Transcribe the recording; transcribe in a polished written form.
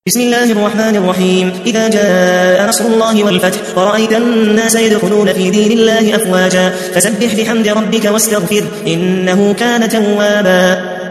بسم الله الرحمن الرحيم. إذا جاء نصر الله والفتح ورأيت الناس يدخلون في دين الله أفواجا فسبح بحمد ربك واستغفر إنه كان توابا.